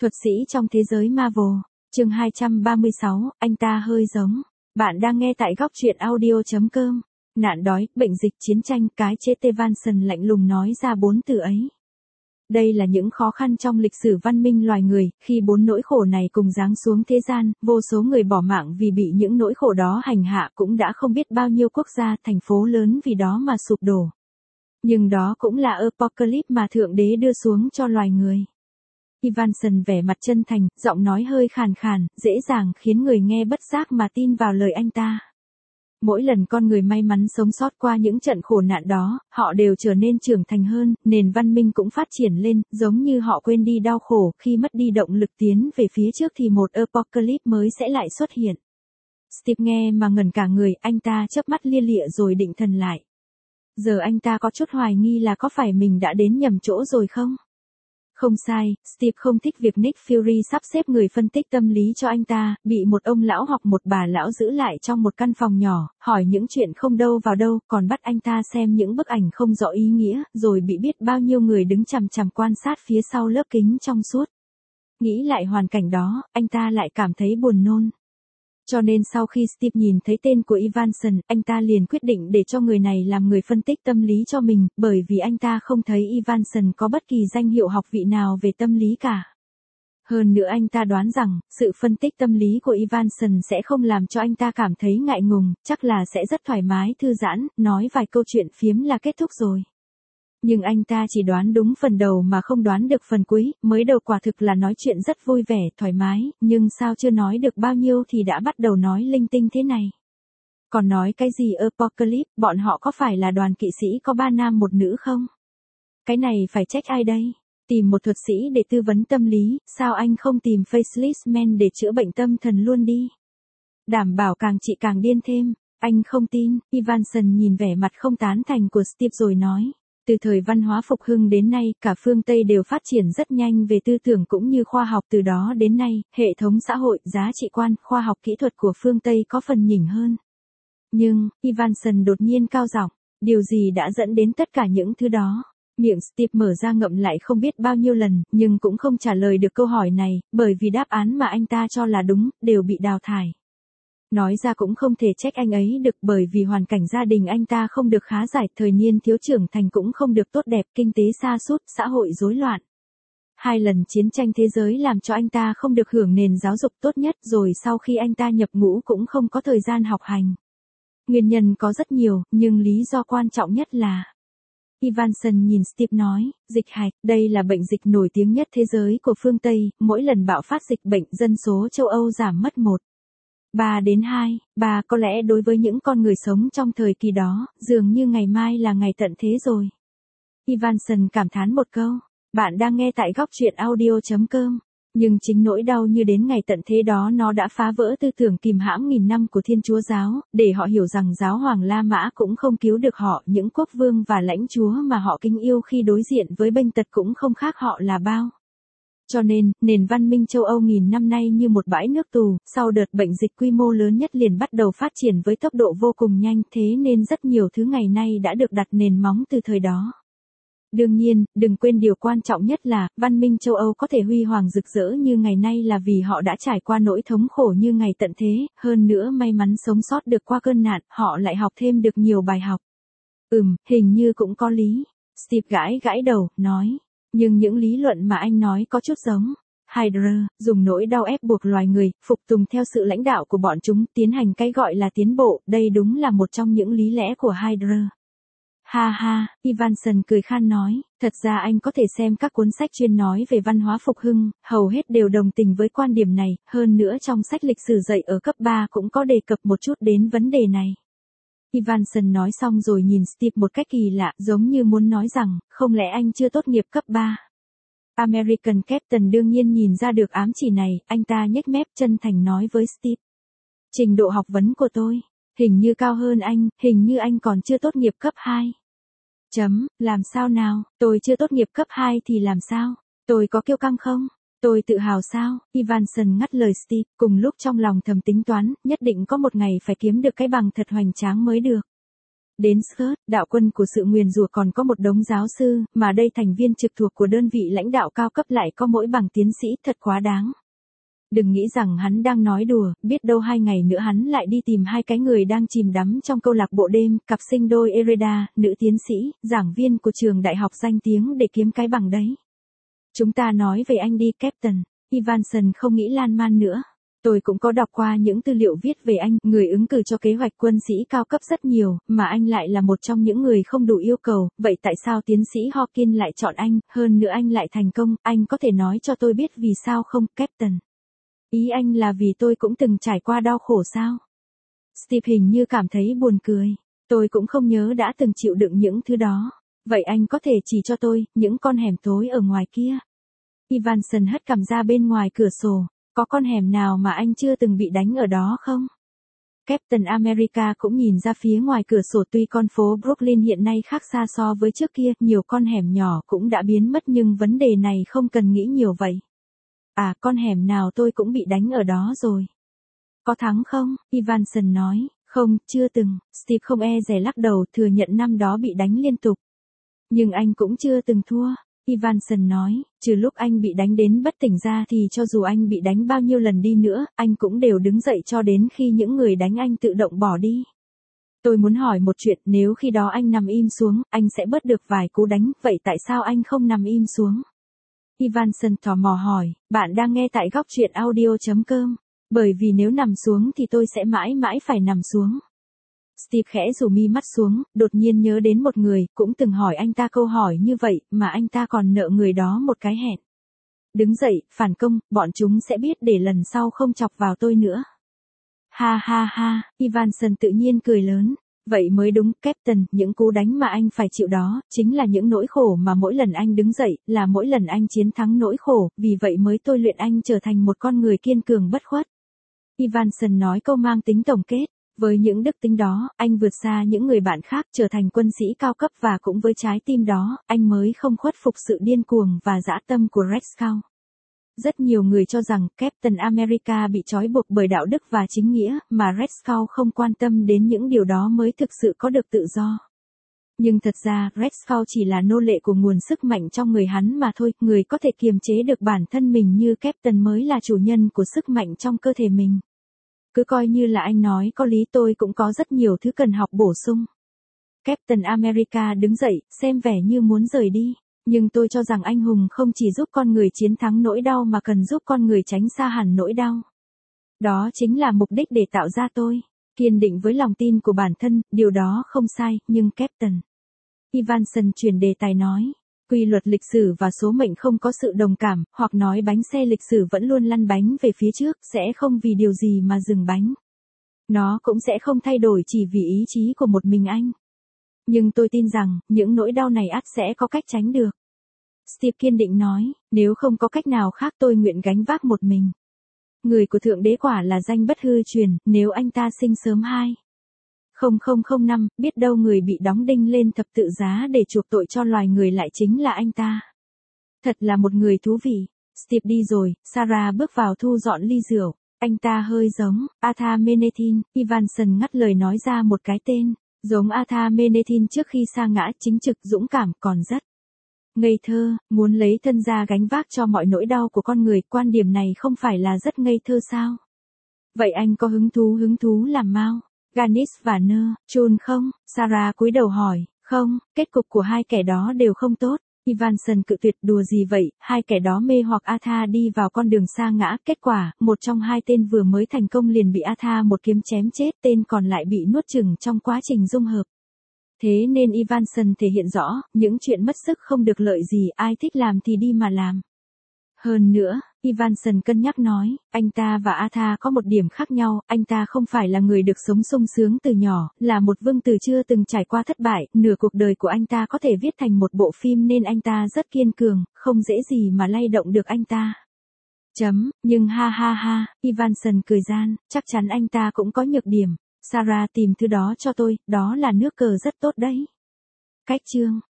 Thuật sĩ trong thế giới Marvel, chương 236, anh ta hơi giống. Bạn đang nghe tại góc truyện audio.com. Nạn đói, bệnh dịch, chiến tranh, cái chết. T. Vanson lạnh lùng nói ra 4 từ ấy. Đây là những khó khăn trong lịch sử văn minh loài người, khi 4 nỗi khổ này cùng giáng xuống thế gian, vô số người bỏ mạng vì bị những nỗi khổ đó hành hạ, cũng đã không biết bao nhiêu quốc gia, thành phố lớn vì đó mà sụp đổ. Nhưng đó cũng là Apocalypse mà Thượng Đế đưa xuống cho loài người. Ivanson vẻ mặt chân thành, giọng nói hơi khàn khàn, dễ dàng khiến người nghe bất giác mà tin vào lời anh ta. Mỗi lần con người may mắn sống sót qua những trận khổ nạn đó, họ đều trở nên trưởng thành hơn, nền văn minh cũng phát triển lên, giống như họ quên đi đau khổ, khi mất đi động lực tiến về phía trước thì một Apocalypse mới sẽ lại xuất hiện. Steve nghe mà ngẩn cả người, anh ta chớp mắt lia lịa rồi định thần lại. Giờ anh ta có chút hoài nghi là có phải mình đã đến nhầm chỗ rồi không? Không sai, Steve không thích việc Nick Fury sắp xếp người phân tích tâm lý cho anh ta, bị một ông lão hoặc một bà lão giữ lại trong một căn phòng nhỏ, hỏi những chuyện không đâu vào đâu, còn bắt anh ta xem những bức ảnh không rõ ý nghĩa, rồi bị biết bao nhiêu người đứng chằm chằm quan sát phía sau lớp kính trong suốt. Nghĩ lại hoàn cảnh đó, anh ta lại cảm thấy buồn nôn. Cho nên sau khi Steve nhìn thấy tên của Ivanson, anh ta liền quyết định để cho người này làm người phân tích tâm lý cho mình, bởi vì anh ta không thấy Ivanson có bất kỳ danh hiệu học vị nào về tâm lý cả. Hơn nữa anh ta đoán rằng, sự phân tích tâm lý của Ivanson sẽ không làm cho anh ta cảm thấy ngại ngùng, chắc là sẽ rất thoải mái thư giãn, nói vài câu chuyện phiếm là kết thúc rồi. Nhưng anh ta chỉ đoán đúng phần đầu mà không đoán được phần cuối, mới đầu quả thực là nói chuyện rất vui vẻ, thoải mái, nhưng sao chưa nói được bao nhiêu thì đã bắt đầu nói linh tinh thế này. Còn nói cái gì Apocalypse, bọn họ có phải là đoàn kỵ sĩ có 3 nam 1 nữ không? Cái này phải trách ai đây? Tìm một thuật sĩ để tư vấn tâm lý, sao anh không tìm Faceless Man để chữa bệnh tâm thần luôn đi? Đảm bảo càng trị càng điên thêm. Anh không tin. Ivanson nhìn vẻ mặt không tán thành của Steve rồi nói. Từ thời văn hóa phục hưng đến nay, cả phương Tây đều phát triển rất nhanh về tư tưởng cũng như khoa học. Từ đó đến nay, hệ thống xã hội, giá trị quan, khoa học kỹ thuật của phương Tây có phần nhỉnh hơn. Nhưng, Ivanson đột nhiên cao giọng, điều gì đã dẫn đến tất cả những thứ đó? Miệng Steve mở ra ngậm lại không biết bao nhiêu lần, nhưng cũng không trả lời được câu hỏi này, bởi vì đáp án mà anh ta cho là đúng, đều bị đào thải. Nói ra cũng không thể trách anh ấy được, bởi vì hoàn cảnh gia đình anh ta không được khá giả, thời niên thiếu trưởng thành cũng không được tốt đẹp, kinh tế sa sút, xã hội rối loạn. 2 lần chiến tranh thế giới làm cho anh ta không được hưởng nền giáo dục tốt nhất, rồi sau khi anh ta nhập ngũ cũng không có thời gian học hành. Nguyên nhân có rất nhiều, nhưng lý do quan trọng nhất là... Ivanson nhìn Steve nói, dịch hạch, đây là bệnh dịch nổi tiếng nhất thế giới của phương Tây, mỗi lần bạo phát dịch bệnh dân số châu Âu giảm mất 3 đến 2, có lẽ đối với những con người sống trong thời kỳ đó, dường như ngày mai là ngày tận thế rồi. Ivanson cảm thán một câu, bạn đang nghe tại góc truyện audio.com. Nhưng chính nỗi đau như đến ngày tận thế đó nó đã phá vỡ tư tưởng kìm hãm nghìn năm của Thiên Chúa giáo, để họ hiểu rằng giáo hoàng La Mã cũng không cứu được họ, những quốc vương và lãnh chúa mà họ kính yêu khi đối diện với bệnh tật cũng không khác họ là bao. Cho nên, nền văn minh châu Âu nghìn năm nay như một bãi nước tù, sau đợt bệnh dịch quy mô lớn nhất liền bắt đầu phát triển với tốc độ vô cùng nhanh, thế nên rất nhiều thứ ngày nay đã được đặt nền móng từ thời đó. Đương nhiên, đừng quên điều quan trọng nhất là, văn minh châu Âu có thể huy hoàng rực rỡ như ngày nay là vì họ đã trải qua nỗi thống khổ như ngày tận thế, hơn nữa may mắn sống sót được qua cơn nạn, họ lại học thêm được nhiều bài học. Hình như cũng có lý. Steve gãi đầu, nói. Nhưng những lý luận mà anh nói có chút giống. Hydra, dùng nỗi đau ép buộc loài người, phục tùng theo sự lãnh đạo của bọn chúng, tiến hành cái gọi là tiến bộ, đây đúng là một trong những lý lẽ của Hydra. Ha ha, Ivanson cười khan nói, thật ra anh có thể xem các cuốn sách chuyên nói về văn hóa phục hưng, hầu hết đều đồng tình với quan điểm này, hơn nữa trong sách lịch sử dạy ở cấp 3 cũng có đề cập một chút đến vấn đề này. Ivanson nói xong rồi nhìn Steve một cách kỳ lạ, giống như muốn nói rằng, không lẽ anh chưa tốt nghiệp cấp 3? American Captain đương nhiên nhìn ra được ám chỉ này, anh ta nhếch mép chân thành nói với Steve. Trình độ học vấn của tôi, hình như cao hơn anh, hình như anh còn chưa tốt nghiệp cấp 2. Làm sao nào, tôi chưa tốt nghiệp cấp 2 thì làm sao? Tôi có kiêu căng không? Tôi tự hào sao? Ivanson ngắt lời Steve, cùng lúc trong lòng thầm tính toán, nhất định có một ngày phải kiếm được cái bằng thật hoành tráng mới được. Đến Scott, đạo quân của sự nguyền rủa còn có một đống giáo sư, mà đây thành viên trực thuộc của đơn vị lãnh đạo cao cấp lại có mỗi bằng tiến sĩ, thật quá đáng. Đừng nghĩ rằng hắn đang nói đùa, biết đâu 2 ngày nữa hắn lại đi tìm 2 cái người đang chìm đắm trong câu lạc bộ đêm, cặp sinh đôi Ereda, nữ tiến sĩ, giảng viên của trường đại học danh tiếng để kiếm cái bằng đấy. Chúng ta nói về anh đi, Captain. Evanson không nghĩ lan man nữa. Tôi cũng có đọc qua những tư liệu viết về anh, người ứng cử cho kế hoạch quân sĩ cao cấp rất nhiều, mà anh lại là một trong những người không đủ yêu cầu, vậy tại sao tiến sĩ Hawkins lại chọn anh, hơn nữa anh lại thành công, anh có thể nói cho tôi biết vì sao không, Captain? Ý anh là vì tôi cũng từng trải qua đau khổ sao? Steve hình như cảm thấy buồn cười. Tôi cũng không nhớ đã từng chịu đựng những thứ đó. Vậy anh có thể chỉ cho tôi, những con hẻm tối ở ngoài kia. Evanson hất cằm ra bên ngoài cửa sổ. Có con hẻm nào mà anh chưa từng bị đánh ở đó không? Captain America cũng nhìn ra phía ngoài cửa sổ, tuy con phố Brooklyn hiện nay khác xa so với trước kia, nhiều con hẻm nhỏ cũng đã biến mất nhưng vấn đề này không cần nghĩ nhiều vậy. À, con hẻm nào tôi cũng bị đánh ở đó rồi. Có thắng không? Evanson nói. Không, chưa từng. Steve không e dè lắc đầu, thừa nhận năm đó bị đánh liên tục. Nhưng anh cũng chưa từng thua. Evanson nói, trừ lúc anh bị đánh đến bất tỉnh ra thì cho dù anh bị đánh bao nhiêu lần đi nữa, anh cũng đều đứng dậy cho đến khi những người đánh anh tự động bỏ đi. Tôi muốn hỏi một chuyện, nếu khi đó anh nằm im xuống, anh sẽ bớt được vài cú đánh, vậy tại sao anh không nằm im xuống? Evanson tò mò hỏi, bạn đang nghe tại góc truyện audio.com, bởi vì nếu nằm xuống thì tôi sẽ mãi mãi phải nằm xuống. Steve khẽ rủ mi mắt xuống, đột nhiên nhớ đến một người, cũng từng hỏi anh ta câu hỏi như vậy, mà anh ta còn nợ người đó một cái hẹn. Đứng dậy, phản công, bọn chúng sẽ biết để lần sau không chọc vào tôi nữa. Ha ha ha, Evanson tự nhiên cười lớn. Vậy mới đúng, Captain, những cú đánh mà anh phải chịu đó, chính là những nỗi khổ mà mỗi lần anh đứng dậy, là mỗi lần anh chiến thắng nỗi khổ, vì vậy mới tôi luyện anh trở thành một con người kiên cường bất khuất. Evanson nói câu mang tính tổng kết. Với những đức tính đó, anh vượt xa những người bạn khác, trở thành quân sĩ cao cấp, và cũng với trái tim đó, anh mới không khuất phục sự điên cuồng và dã tâm của Red Skull. Rất nhiều người cho rằng Captain America bị trói buộc bởi đạo đức và chính nghĩa, mà Red Skull không quan tâm đến những điều đó mới thực sự có được tự do. Nhưng thật ra, Red Skull chỉ là nô lệ của nguồn sức mạnh trong người hắn mà thôi, người có thể kiềm chế được bản thân mình như Captain mới là chủ nhân của sức mạnh trong cơ thể mình. Cứ coi như là anh nói có lý, tôi cũng có rất nhiều thứ cần học bổ sung. Captain America đứng dậy, xem vẻ như muốn rời đi. Nhưng tôi cho rằng anh hùng không chỉ giúp con người chiến thắng nỗi đau mà cần giúp con người tránh xa hẳn nỗi đau. Đó chính là mục đích để tạo ra tôi. Kiên định với lòng tin của bản thân, điều đó không sai, nhưng Captain. Evanson chuyển đề tài nói. Quy luật lịch sử và số mệnh không có sự đồng cảm, hoặc nói bánh xe lịch sử vẫn luôn lăn bánh về phía trước, sẽ không vì điều gì mà dừng bánh. Nó cũng sẽ không thay đổi chỉ vì ý chí của một mình anh. Nhưng tôi tin rằng, những nỗi đau này ắt sẽ có cách tránh được. Steve kiên định nói, nếu không có cách nào khác tôi nguyện gánh vác một mình. Người của Thượng Đế quả là danh bất hư truyền, nếu anh ta sinh sớm 2005, biết đâu người bị đóng đinh lên thập tự giá để chuộc tội cho loài người lại chính là anh ta. Thật là một người thú vị. Steve đi rồi, Sarah bước vào thu dọn ly rượu. Anh ta hơi giống Arthur Menethin. Evanson ngắt lời nói ra một cái tên. Giống Arthur Menethin trước khi sa ngã, chính trực, dũng cảm, còn rất ngây thơ, muốn lấy thân ra gánh vác cho mọi nỗi đau của con người. Quan điểm này không phải là rất ngây thơ sao? Vậy anh có hứng thú làm Mao, Ganis và Nơ, Chun không? Sarah cúi đầu hỏi. Không, kết cục của hai kẻ đó đều không tốt. Evanson cự tuyệt. Đùa gì vậy, hai kẻ đó mê hoặc Arthur đi vào con đường sa ngã, kết quả, một trong hai tên vừa mới thành công liền bị Arthur một kiếm chém chết, tên còn lại bị nuốt chửng trong quá trình dung hợp. Thế nên Evanson thể hiện rõ, những chuyện mất sức không được lợi gì, ai thích làm thì đi mà làm. Hơn nữa, Evanson cân nhắc nói, anh ta và Arthur có một điểm khác nhau, anh ta không phải là người được sống sung sướng từ nhỏ, là một vương tử chưa từng trải qua thất bại, nửa cuộc đời của anh ta có thể viết thành một bộ phim nên anh ta rất kiên cường, không dễ gì mà lay động được anh ta. Nhưng ha ha ha, Evanson cười gian, chắc chắn anh ta cũng có nhược điểm. Sarah tìm thứ đó cho tôi, đó là nước cờ rất tốt đấy. Cách chương